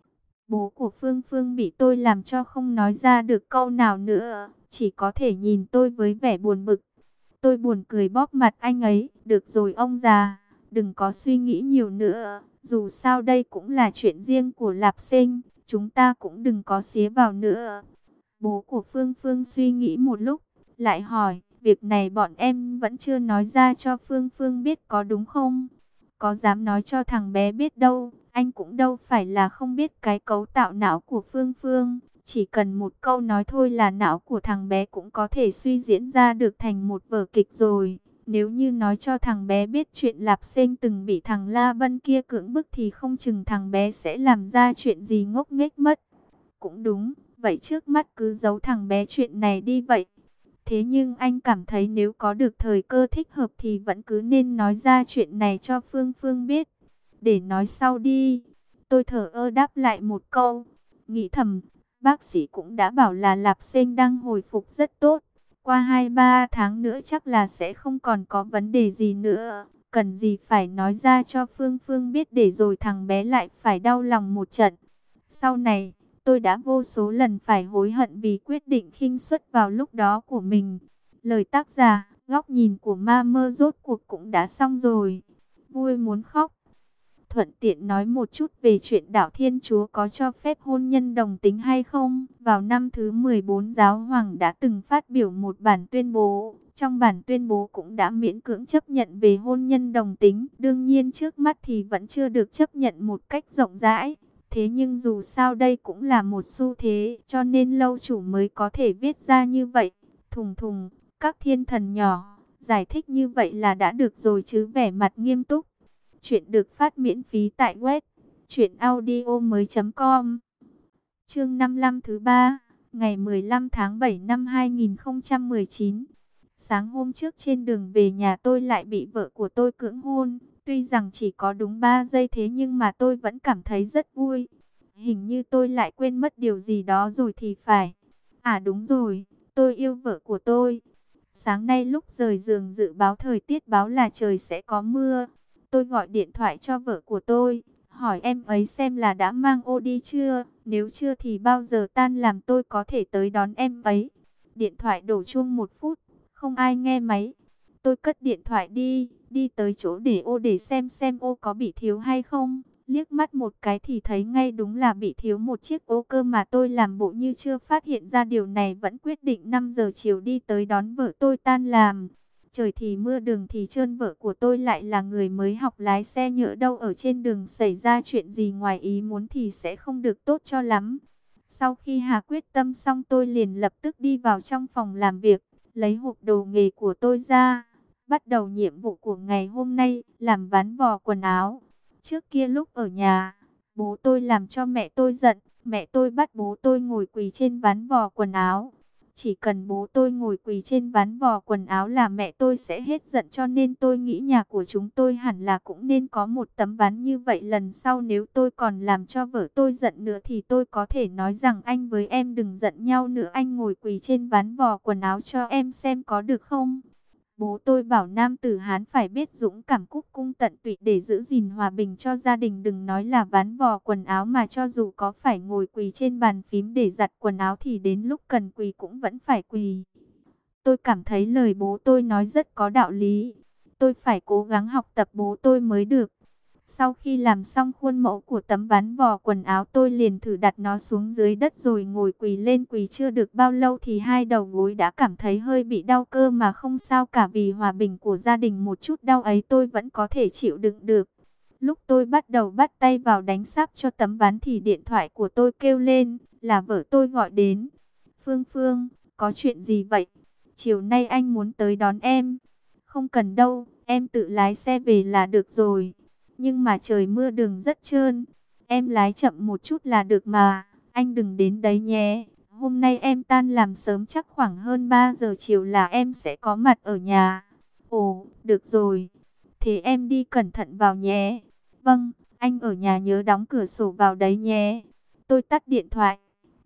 Bố của Phương Phương bị tôi làm cho không nói ra được câu nào nữa, chỉ có thể nhìn tôi với vẻ buồn bực. Tôi buồn cười bóp mặt anh ấy. Được rồi ông già, đừng có suy nghĩ nhiều nữa. Dù sao đây cũng là chuyện riêng của Lạp Sinh, chúng ta cũng đừng có xía vào nữa. Bố của Phương Phương suy nghĩ một lúc, lại hỏi, việc này bọn em vẫn chưa nói ra cho Phương Phương biết có đúng không? Có dám nói cho thằng bé biết đâu, anh cũng đâu phải là không biết cái cấu tạo não của Phương Phương. Chỉ cần một câu nói thôi là não của thằng bé cũng có thể suy diễn ra được thành một vở kịch rồi. Nếu như nói cho thằng bé biết chuyện Lạp Sinh từng bị thằng La Vân kia cưỡng bức thì không chừng thằng bé sẽ làm ra chuyện gì ngốc nghếch mất. Cũng đúng, vậy trước mắt cứ giấu thằng bé chuyện này đi vậy. Thế nhưng anh cảm thấy nếu có được thời cơ thích hợp thì vẫn cứ nên nói ra chuyện này cho Phương Phương biết. Để nói sau đi. Tôi thở ơ đáp lại một câu. Nghĩ thầm, bác sĩ cũng đã bảo là Lạp Sinh đang hồi phục rất tốt. Qua hai ba tháng nữa chắc là sẽ không còn có vấn đề gì nữa. Cần gì phải nói ra cho Phương Phương biết để rồi thằng bé lại phải đau lòng một trận. Sau này, tôi đã vô số lần phải hối hận vì quyết định khinh suất vào lúc đó của mình. Lời tác giả, góc nhìn của ma mơ rốt cuộc cũng đã xong rồi. Vui muốn khóc. Thuận tiện nói một chút về chuyện đạo Thiên Chúa có cho phép hôn nhân đồng tính hay không. Vào năm thứ mười bốn Giáo Hoàng đã từng phát biểu một bản tuyên bố. Trong bản tuyên bố cũng đã miễn cưỡng chấp nhận về hôn nhân đồng tính. Đương nhiên trước mắt thì vẫn chưa được chấp nhận một cách rộng rãi. Thế nhưng dù sao đây cũng là một xu thế, cho nên lâu chủ mới có thể viết ra như vậy. Thùng thùng, các thiên thần nhỏ, giải thích như vậy là đã được rồi chứ, vẻ mặt nghiêm túc. Chuyện được phát miễn phí tại web truyện audio mới chấm com. Chương năm mươi lăm thứ ba, ngày mười lăm tháng bảy năm hai nghìn không trăm mười chín. Sáng hôm trước trên đường về nhà tôi lại bị vợ của tôi cưỡng hôn. Tuy rằng chỉ có đúng ba giây thế nhưng mà tôi vẫn cảm thấy rất vui. Hình như tôi lại quên mất điều gì đó rồi thì phải. À đúng rồi, tôi yêu vợ của tôi. Sáng nay lúc rời giường dự báo thời tiết báo là trời sẽ có mưa. Tôi gọi điện thoại cho vợ của tôi, hỏi em ấy xem là đã mang ô đi chưa. Nếu chưa thì bao giờ tan làm tôi có thể tới đón em ấy. Điện thoại đổ chuông một phút, không ai nghe máy. Tôi cất điện thoại đi, đi tới chỗ để ô để xem xem ô có bị thiếu hay không. Liếc mắt một cái thì thấy ngay đúng là bị thiếu một chiếc ô cơ mà tôi làm bộ như chưa phát hiện ra điều này, vẫn quyết định năm giờ chiều đi tới đón vợ tôi tan làm. Trời thì mưa đường thì trơn, vợ của tôi lại là người mới học lái xe, nhỡ đâu ở trên đường xảy ra chuyện gì ngoài ý muốn thì sẽ không được tốt cho lắm. Sau khi hạ quyết tâm xong tôi liền lập tức đi vào trong phòng làm việc, lấy hộp đồ nghề của tôi ra. Bắt đầu nhiệm vụ của ngày hôm nay, làm ván vò quần áo. Trước kia lúc ở nhà, bố tôi làm cho mẹ tôi giận, mẹ tôi bắt bố tôi ngồi quỳ trên ván vò quần áo. Chỉ cần bố tôi ngồi quỳ trên ván vò quần áo là mẹ tôi sẽ hết giận, cho nên tôi nghĩ nhà của chúng tôi hẳn là cũng nên có một tấm ván như vậy. Lần sau nếu tôi còn làm cho vợ tôi giận nữa thì tôi có thể nói rằng anh với em đừng giận nhau nữa, anh ngồi quỳ trên ván vò quần áo cho em xem có được không? Bố tôi bảo nam tử Hán phải biết dũng cảm cúc cung tận tụy để giữ gìn hòa bình cho gia đình, đừng nói là ván vò quần áo mà cho dù có phải ngồi quỳ trên bàn phím để giặt quần áo thì đến lúc cần quỳ cũng vẫn phải quỳ. Tôi cảm thấy lời bố tôi nói rất có đạo lý. Tôi phải cố gắng học tập bố tôi mới được. Sau khi làm xong khuôn mẫu của tấm ván vò quần áo, tôi liền thử đặt nó xuống dưới đất rồi ngồi quỳ lên. Quỳ chưa được bao lâu thì hai đầu gối đã cảm thấy hơi bị đau, cơ mà không sao cả, vì hòa bình của gia đình một chút đau ấy tôi vẫn có thể chịu đựng được. Lúc tôi bắt đầu bắt tay vào đánh sáp cho tấm ván thì điện thoại của tôi kêu lên, là vợ tôi gọi đến. Phương Phương, có chuyện gì vậy? Chiều nay anh muốn tới đón em. Không cần đâu, em tự lái xe về là được rồi. Nhưng mà trời mưa đường rất trơn, em lái chậm một chút là được mà, anh đừng đến đấy nhé. Hôm nay em tan làm sớm, chắc khoảng hơn ba giờ chiều là em sẽ có mặt ở nhà. Ồ, được rồi, thế em đi cẩn thận vào nhé. Vâng, anh ở nhà nhớ đóng cửa sổ vào đấy nhé. Tôi tắt điện thoại,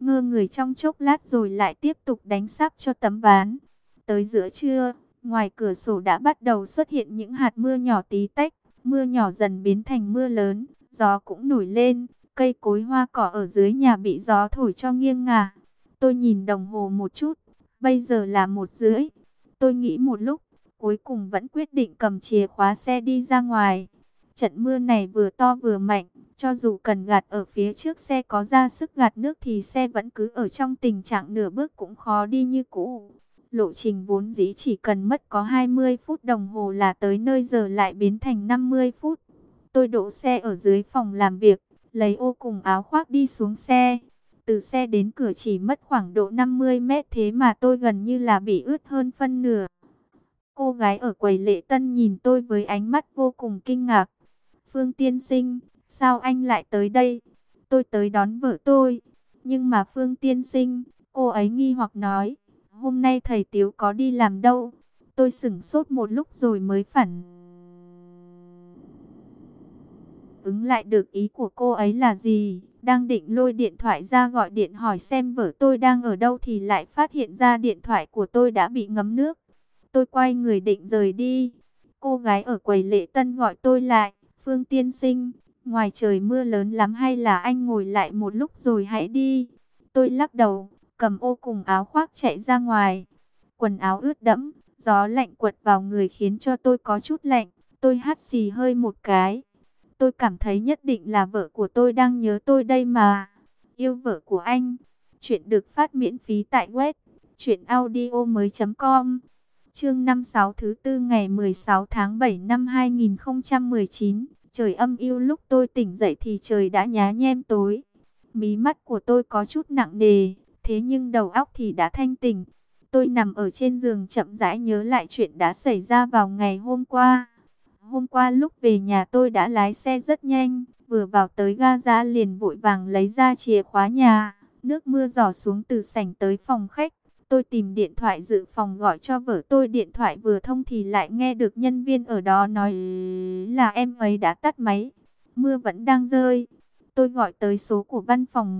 ngơ người trong chốc lát rồi lại tiếp tục đánh sáp cho tấm ván. Tới giữa trưa, ngoài cửa sổ đã bắt đầu xuất hiện những hạt mưa nhỏ tí tách, mưa nhỏ dần biến thành mưa lớn, gió cũng nổi lên, cây cối hoa cỏ ở dưới nhà bị gió thổi cho nghiêng ngả. Tôi nhìn đồng hồ một chút, bây giờ là một rưỡi. Tôi nghĩ một lúc, cuối cùng vẫn quyết định cầm chìa khóa xe đi ra ngoài. Trận mưa này vừa to vừa mạnh, cho dù cần gạt ở phía trước xe có ra sức gạt nước thì xe vẫn cứ ở trong tình trạng nửa bước cũng khó đi như cũ. Lộ trình vốn dĩ chỉ cần mất có hai mươi phút đồng hồ là tới nơi, giờ lại biến thành năm mươi phút. Tôi đỗ xe ở dưới phòng làm việc, lấy ô cùng áo khoác đi xuống xe. Từ xe đến cửa chỉ mất khoảng độ năm mươi mét, thế mà tôi gần như là bị ướt hơn phân nửa. Cô gái ở quầy lễ tân nhìn tôi với ánh mắt vô cùng kinh ngạc. Phương tiên sinh, sao anh lại tới đây? Tôi tới đón vợ tôi. Nhưng mà Phương tiên sinh, cô ấy nghi hoặc nói, hôm nay thầy Tiếu có đi làm đâu? Tôi sửng sốt một lúc rồi mới phản ứng lại được ý của cô ấy là gì. Đang định lôi điện thoại ra gọi điện hỏi xem vợ tôi đang ở đâu thì lại phát hiện ra điện thoại của tôi đã bị ngấm nước. Tôi quay người định rời đi. Cô gái ở quầy lễ tân gọi tôi lại. Phương tiên sinh, ngoài trời mưa lớn lắm hay là anh ngồi lại một lúc rồi hãy đi. Tôi lắc đầu, cầm ô cùng áo khoác chạy ra ngoài. Quần áo ướt đẫm, gió lạnh quật vào người khiến cho tôi có chút lạnh. Tôi hắt xì hơi một cái. Tôi cảm thấy nhất định là vợ của tôi đang nhớ tôi đây mà. Yêu vợ của anh. Chuyện được phát miễn phí tại web truyện audio mới chấm com. Chương năm mươi sáu thứ tư ngày mười sáu tháng bảy năm hai nghìn không trăm mười chín. Trời âm u, lúc tôi tỉnh dậy thì trời đã nhá nhem tối. Mí mắt của tôi có chút nặng nề, thế nhưng đầu óc thì đã thanh tỉnh. Tôi nằm ở trên giường chậm rãi nhớ lại chuyện đã xảy ra vào ngày hôm qua. Hôm qua lúc về nhà tôi đã lái xe rất nhanh, vừa vào tới ga ra liền vội vàng lấy ra chìa khóa nhà. Nước mưa rỏ xuống từ sảnh tới phòng khách. Tôi tìm điện thoại dự phòng gọi cho vợ tôi, điện thoại vừa thông thì lại nghe được nhân viên ở đó nói là em ấy đã tắt máy. Mưa vẫn đang rơi. Tôi gọi tới số của văn phòng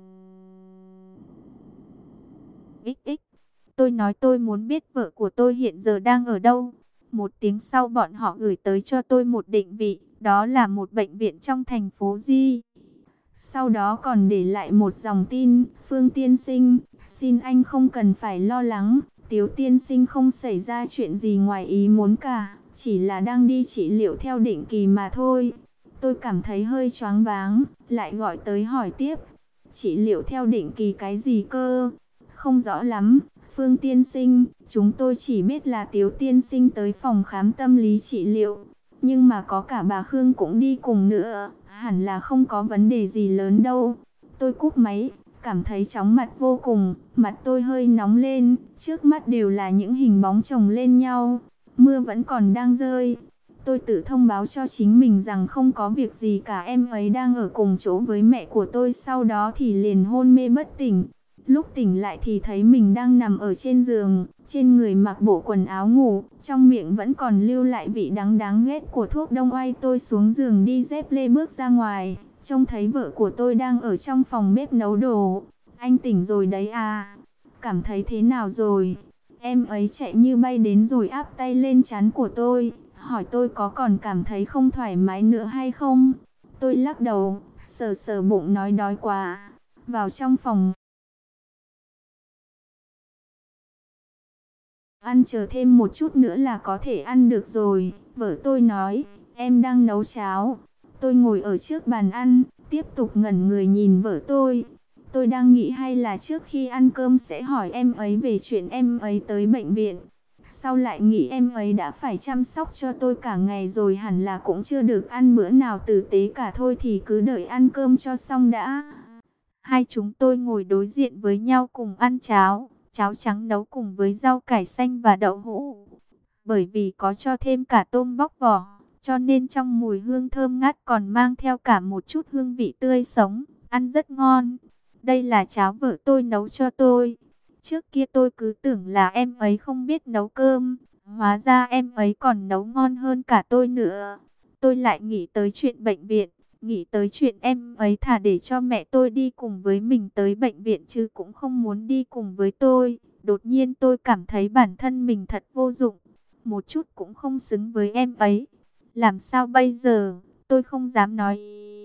ích ích. Tôi nói tôi muốn biết vợ của tôi hiện giờ đang ở đâu. Một tiếng sau bọn họ gửi tới cho tôi một định vị, đó là một bệnh viện trong thành phố Di. Sau đó còn để lại một dòng tin, Phương tiên sinh, xin anh không cần phải lo lắng, Tiếu tiên sinh không xảy ra chuyện gì ngoài ý muốn cả, chỉ là đang đi trị liệu theo định kỳ mà thôi. Tôi cảm thấy hơi choáng váng, lại gọi tới hỏi tiếp, trị liệu theo định kỳ cái gì cơ? Không rõ lắm, Phương tiên sinh, chúng tôi chỉ biết là Tiếu tiên sinh tới phòng khám tâm lý trị liệu. Nhưng mà có cả bà Khương cũng đi cùng nữa, hẳn là không có vấn đề gì lớn đâu. Tôi cúp máy, cảm thấy chóng mặt vô cùng, mặt tôi hơi nóng lên, trước mắt đều là những hình bóng chồng lên nhau. Mưa vẫn còn đang rơi. Tôi tự thông báo cho chính mình rằng không có việc gì cả, em ấy đang ở cùng chỗ với mẹ của tôi, sau đó thì liền hôn mê bất tỉnh. Lúc tỉnh lại thì thấy mình đang nằm ở trên giường, trên người mặc bộ quần áo ngủ, trong miệng vẫn còn lưu lại vị đắng đáng ghét của thuốc đông y. Tôi xuống giường đi dép lê bước ra ngoài, trông thấy vợ của tôi đang ở trong phòng bếp nấu đồ. Anh tỉnh rồi đấy à? Cảm thấy thế nào rồi? Em ấy chạy như bay đến rồi áp tay lên trán của tôi, hỏi tôi có còn cảm thấy không thoải mái nữa hay không. Tôi lắc đầu, sờ sờ bụng nói đói quá. Vào trong phòng ăn, chờ thêm một chút nữa là có thể ăn được rồi. Vợ tôi nói, em đang nấu cháo. Tôi ngồi ở trước bàn ăn, tiếp tục ngẩn người nhìn vợ tôi. Tôi đang nghĩ hay là trước khi ăn cơm sẽ hỏi em ấy về chuyện em ấy tới bệnh viện. Sau lại nghĩ em ấy đã phải chăm sóc cho tôi cả ngày rồi, hẳn là cũng chưa được ăn bữa nào tử tế cả, thôi thì cứ đợi ăn cơm cho xong đã. Hai chúng tôi ngồi đối diện với nhau cùng ăn cháo. Cháo trắng nấu cùng với rau cải xanh và đậu hũ. Bởi vì có cho thêm cả tôm bóc vỏ, cho nên trong mùi hương thơm ngát còn mang theo cả một chút hương vị tươi sống, ăn rất ngon. Đây là cháo vợ tôi nấu cho tôi. Trước kia tôi cứ tưởng là em ấy không biết nấu cơm, hóa ra em ấy còn nấu ngon hơn cả tôi nữa. Tôi lại nghĩ tới chuyện bệnh viện, Nghĩ tới chuyện em ấy thà để cho mẹ tôi đi cùng với mình tới bệnh viện chứ cũng không muốn đi cùng với tôi. Đột nhiên tôi cảm thấy bản thân mình thật vô dụng, một chút cũng không xứng với em ấy. Làm sao bây giờ? Tôi không dám nói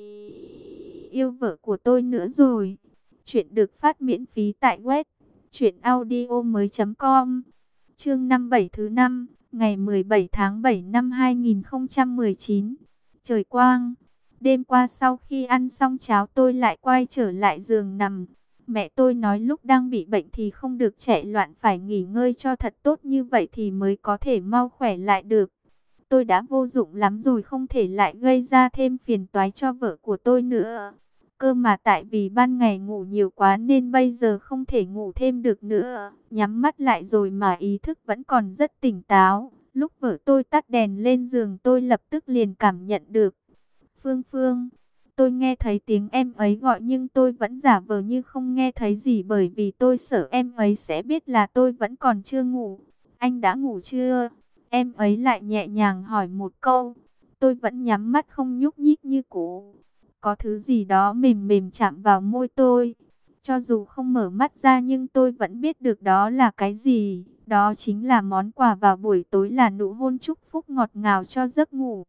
yêu vợ của tôi nữa rồi. Chuyện được phát miễn phí tại web truyện audio mới.com. Chương năm bảy thứ năm, ngày mười bảy tháng bảy năm hai nghìn không trăm mười chín. Trời quang. Đêm qua sau khi ăn xong cháo tôi lại quay trở lại giường nằm. Mẹ tôi nói lúc đang bị bệnh thì không được chạy loạn, phải nghỉ ngơi cho thật tốt, như vậy thì mới có thể mau khỏe lại được. Tôi đã vô dụng lắm rồi, không thể lại gây ra thêm phiền toái cho vợ của tôi nữa. Cơ mà tại vì ban ngày ngủ nhiều quá nên bây giờ không thể ngủ thêm được nữa. Nhắm mắt lại rồi mà ý thức vẫn còn rất tỉnh táo. Lúc vợ tôi tắt đèn lên giường tôi lập tức liền cảm nhận được. Phương Phương, tôi nghe thấy tiếng em ấy gọi nhưng tôi vẫn giả vờ như không nghe thấy gì, bởi vì tôi sợ em ấy sẽ biết là tôi vẫn còn chưa ngủ. Anh đã ngủ chưa? Em ấy lại nhẹ nhàng hỏi một câu. Tôi vẫn nhắm mắt không nhúc nhích như cũ. Có thứ gì đó mềm mềm chạm vào môi tôi. Cho dù không mở mắt ra nhưng tôi vẫn biết được đó là cái gì. Đó chính là món quà vào buổi tối, là nụ hôn chúc phúc ngọt ngào cho giấc ngủ.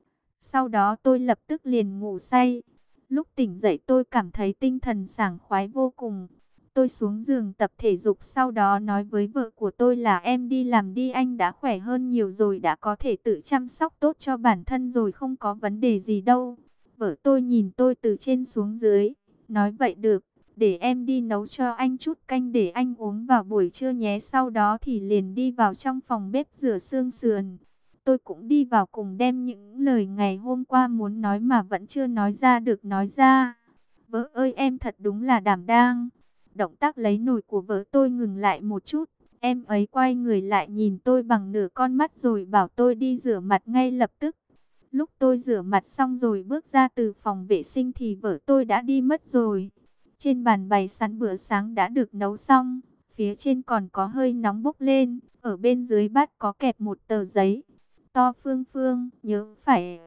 Sau đó tôi lập tức liền ngủ say. Lúc tỉnh dậy tôi cảm thấy tinh thần sảng khoái vô cùng. Tôi xuống giường tập thể dục, sau đó nói với vợ của tôi là em đi làm đi, anh đã khỏe hơn nhiều rồi, đã có thể tự chăm sóc tốt cho bản thân rồi, không có vấn đề gì đâu. Vợ tôi nhìn tôi từ trên xuống dưới, nói vậy được, để em đi nấu cho anh chút canh để anh uống vào buổi trưa nhé. Sau đó thì liền đi vào trong phòng bếp rửa xương sườn. Tôi cũng đi vào cùng, đem những lời ngày hôm qua muốn nói mà vẫn chưa nói ra được nói ra. Vợ ơi, em thật đúng là đảm đang. Động tác lấy nồi của vợ tôi ngừng lại một chút. Em ấy quay người lại nhìn tôi bằng nửa con mắt rồi bảo tôi đi rửa mặt ngay lập tức. Lúc tôi rửa mặt xong rồi bước ra từ phòng vệ sinh thì vợ tôi đã đi mất rồi. Trên bàn bày sẵn bữa sáng đã được nấu xong. Phía trên còn có hơi nóng bốc lên. Ở bên dưới bát có kẹp một tờ giấy to: Phương Phương, nhớ phải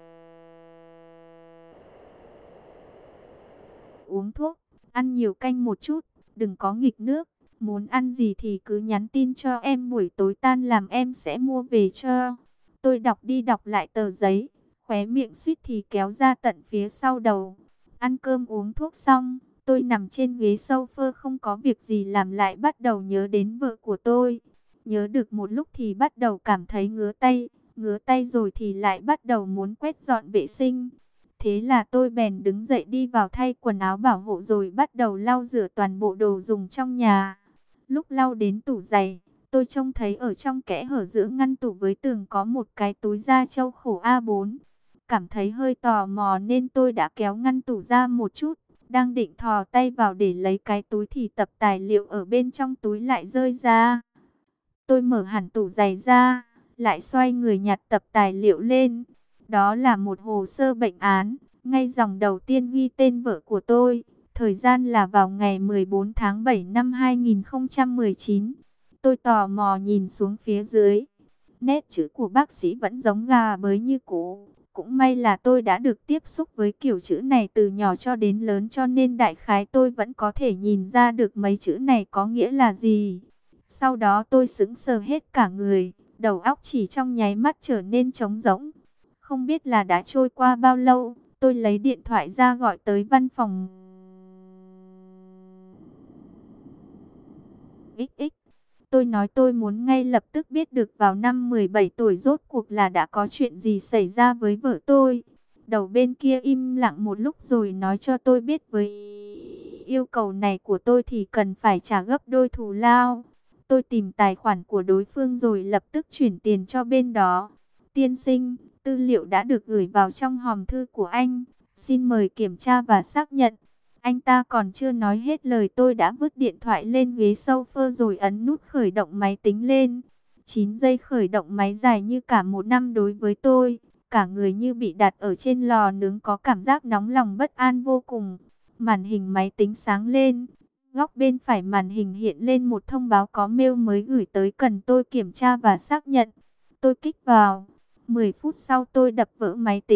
uống thuốc, ăn nhiều canh một chút, đừng có nghịch nước. Muốn ăn gì thì cứ nhắn tin cho em, buổi tối tan làm em sẽ mua về cho. Tôi đọc đi đọc lại tờ giấy, khóe miệng suýt thì kéo ra tận phía sau đầu. Ăn cơm uống thuốc xong, tôi nằm trên ghế sofa không có việc gì làm, lại bắt đầu nhớ đến vợ của tôi. Nhớ được một lúc thì bắt đầu cảm thấy ngứa tay. Ngứa tay rồi thì lại bắt đầu muốn quét dọn vệ sinh. Thế là tôi bèn đứng dậy đi vào thay quần áo bảo hộ rồi bắt đầu lau rửa toàn bộ đồ dùng trong nhà. Lúc lau đến tủ giày, tôi trông thấy ở trong kẽ hở giữa ngăn tủ với tường có một cái túi da trâu khổ A bốn. Cảm thấy hơi tò mò nên tôi đã kéo ngăn tủ ra một chút. Đang định thò tay vào để lấy cái túi thì tập tài liệu ở bên trong túi lại rơi ra. Tôi mở hẳn tủ giày ra, lại xoay người nhặt tập tài liệu lên. Đó là một hồ sơ bệnh án, ngay dòng đầu tiên ghi tên vợ của tôi. Thời gian là vào ngày mười bốn tháng bảy năm hai nghìn không trăm mười chín. Tôi tò mò nhìn xuống phía dưới. Nét chữ của bác sĩ vẫn giống gà bới như cũ. Cũng may là tôi đã được tiếp xúc với kiểu chữ này từ nhỏ cho đến lớn, cho nên đại khái tôi vẫn có thể nhìn ra được mấy chữ này có nghĩa là gì. Sau đó tôi sững sờ hết cả người, đầu óc chỉ trong nháy mắt trở nên trống rỗng. Không biết là đã trôi qua bao lâu, tôi lấy điện thoại ra gọi tới văn phòng ích ích. Tôi nói tôi muốn ngay lập tức biết được vào năm mười bảy tuổi rốt cuộc là đã có chuyện gì xảy ra với vợ tôi. Đầu bên kia im lặng một lúc rồi nói cho tôi biết với yêu cầu này của tôi thì cần phải trả gấp đôi thù lao. Tôi tìm tài khoản của đối phương rồi lập tức chuyển tiền cho bên đó. Tiên sinh, tư liệu đã được gửi vào trong hòm thư của anh. Xin mời kiểm tra và xác nhận. Anh ta còn chưa nói hết lời tôi đã vứt điện thoại lên ghế sofa rồi ấn nút khởi động máy tính lên. chín giây khởi động máy dài như cả một năm đối với tôi. Cả người như bị đặt ở trên lò nướng, có cảm giác nóng lòng bất an vô cùng. Màn hình máy tính sáng lên. Góc bên phải màn hình hiện lên một thông báo có mail mới gửi tới, cần tôi kiểm tra và xác nhận. Tôi kích vào. mười phút sau tôi đập vỡ máy tính,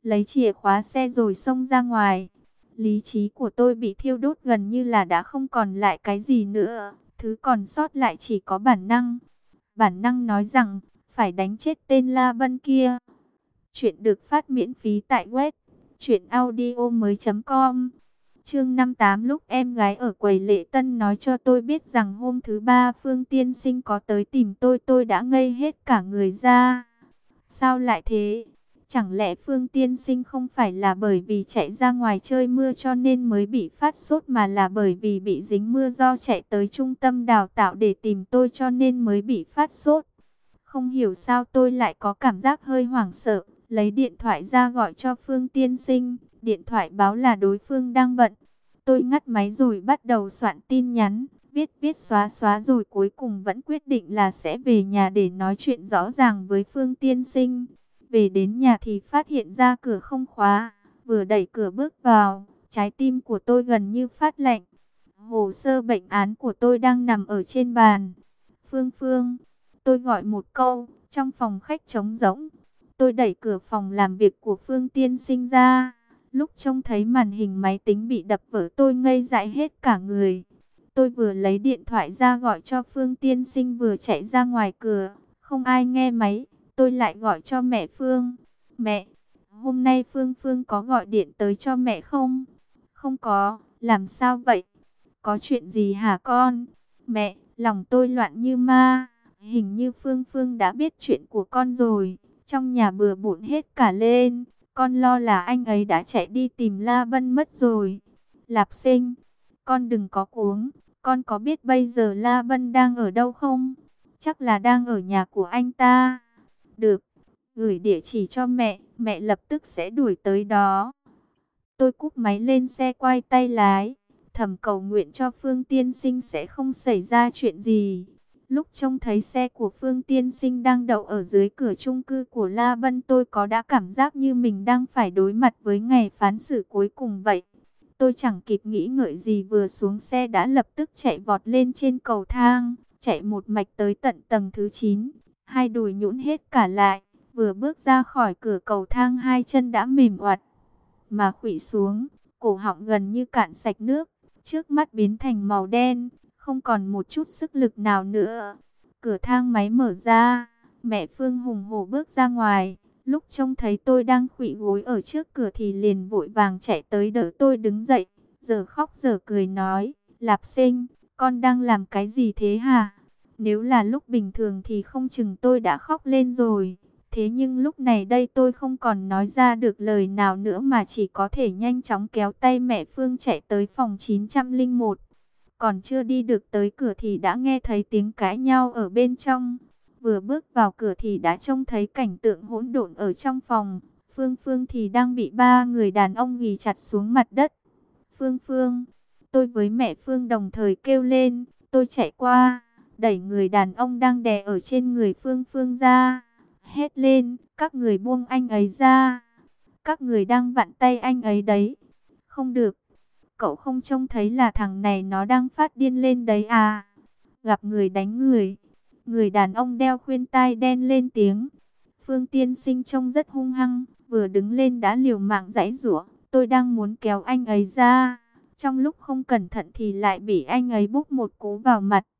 lấy chìa khóa xe rồi xông ra ngoài. Lý trí của tôi bị thiêu đốt gần như là đã không còn lại cái gì nữa. Thứ còn sót lại chỉ có bản năng. Bản năng nói rằng, phải đánh chết tên La Vân kia. Chuyện được phát miễn phí tại web truyện audio mới chấm com. Chương năm mươi tám. Lúc em gái ở quầy lễ tân nói cho tôi biết rằng hôm thứ ba Phương tiên sinh có tới tìm tôi, tôi đã ngây hết cả người ra. Sao lại thế? Chẳng lẽ Phương tiên sinh không phải là bởi vì chạy ra ngoài chơi mưa cho nên mới bị phát sốt, mà là bởi vì bị dính mưa do chạy tới trung tâm đào tạo để tìm tôi cho nên mới bị phát sốt? Không hiểu sao tôi lại có cảm giác hơi hoảng sợ, lấy điện thoại ra gọi cho Phương tiên sinh. Điện thoại báo là đối phương đang bận. Tôi ngắt máy rồi bắt đầu soạn tin nhắn, viết viết xóa xóa rồi cuối cùng vẫn quyết định là sẽ về nhà để nói chuyện rõ ràng với Phương tiên sinh. Về đến nhà thì phát hiện ra cửa không khóa, vừa đẩy cửa bước vào, trái tim của tôi gần như phát lạnh. Hồ sơ bệnh án của tôi đang nằm ở trên bàn. Phương Phương, tôi gọi một câu, trong phòng khách trống rỗng. Tôi đẩy cửa phòng làm việc của Phương tiên sinh ra. Lúc trông thấy màn hình máy tính bị đập vỡ tôi ngây dại hết cả người. Tôi vừa lấy điện thoại ra gọi cho Phương tiên sinh vừa chạy ra ngoài cửa. Không ai nghe máy, tôi lại gọi cho mẹ Phương. Mẹ, hôm nay Phương Phương có gọi điện tới cho mẹ không? Không có, làm sao vậy? Có chuyện gì hả con? Mẹ, lòng tôi loạn như ma. Hình như Phương Phương đã biết chuyện của con rồi. Trong nhà bừa bộn hết cả lên. Con lo là anh ấy đã chạy đi tìm La Vân mất rồi. Lạp Sinh, con đừng có cuống. Con có biết bây giờ La Vân đang ở đâu không? Chắc là đang ở nhà của anh ta. Được, gửi địa chỉ cho mẹ, mẹ lập tức sẽ đuổi tới đó. Tôi cúp máy lên xe quay tay lái, thầm cầu nguyện cho Phương tiên sinh sẽ không xảy ra chuyện gì. Lúc trông thấy xe của Phương tiên sinh đang đậu ở dưới cửa chung cư của La Vân, tôi có đã cảm giác như mình đang phải đối mặt với ngày phán xử cuối cùng vậy. Tôi chẳng kịp nghĩ ngợi gì, vừa xuống xe đã lập tức chạy vọt lên trên cầu thang, chạy một mạch tới tận tầng thứ chín. Hai đùi nhũn hết cả lại, vừa bước ra khỏi cửa cầu thang hai chân đã mềm oặt mà khuỵu xuống, cổ họng gần như cạn sạch nước, trước mắt biến thành màu đen, không còn một chút sức lực nào nữa. Cửa thang máy mở ra, mẹ Phương hùng hổ bước ra ngoài, lúc trông thấy tôi đang khuỵu gối ở trước cửa thì liền vội vàng chạy tới đỡ tôi đứng dậy, giờ khóc giờ cười nói, Lạp Sinh, con đang làm cái gì thế hả? Nếu là lúc bình thường thì không chừng tôi đã khóc lên rồi. Thế nhưng lúc này đây tôi không còn nói ra được lời nào nữa mà chỉ có thể nhanh chóng kéo tay mẹ Phương chạy tới phòng chín không một. Còn chưa đi được tới cửa thì đã nghe thấy tiếng cãi nhau ở bên trong. Vừa bước vào cửa thì đã trông thấy cảnh tượng hỗn độn ở trong phòng. Phương Phương thì đang bị ba người đàn ông ghì chặt xuống mặt đất. Phương Phương, tôi với mẹ Phương đồng thời kêu lên. Tôi chạy qua, đẩy người đàn ông đang đè ở trên người Phương Phương ra. Hét lên, các người buông anh ấy ra. Các người đang vặn tay anh ấy đấy. Không được, cậu không trông thấy là thằng này nó đang phát điên lên đấy à? Gặp người đánh người. Người đàn ông đeo khuyên tai đen lên tiếng. Phương tiên sinh trông rất hung hăng, vừa đứng lên đã liều mạng giãy giụa. Tôi đang muốn kéo anh ấy ra, trong lúc không cẩn thận thì lại bị anh ấy búp một cú vào mặt.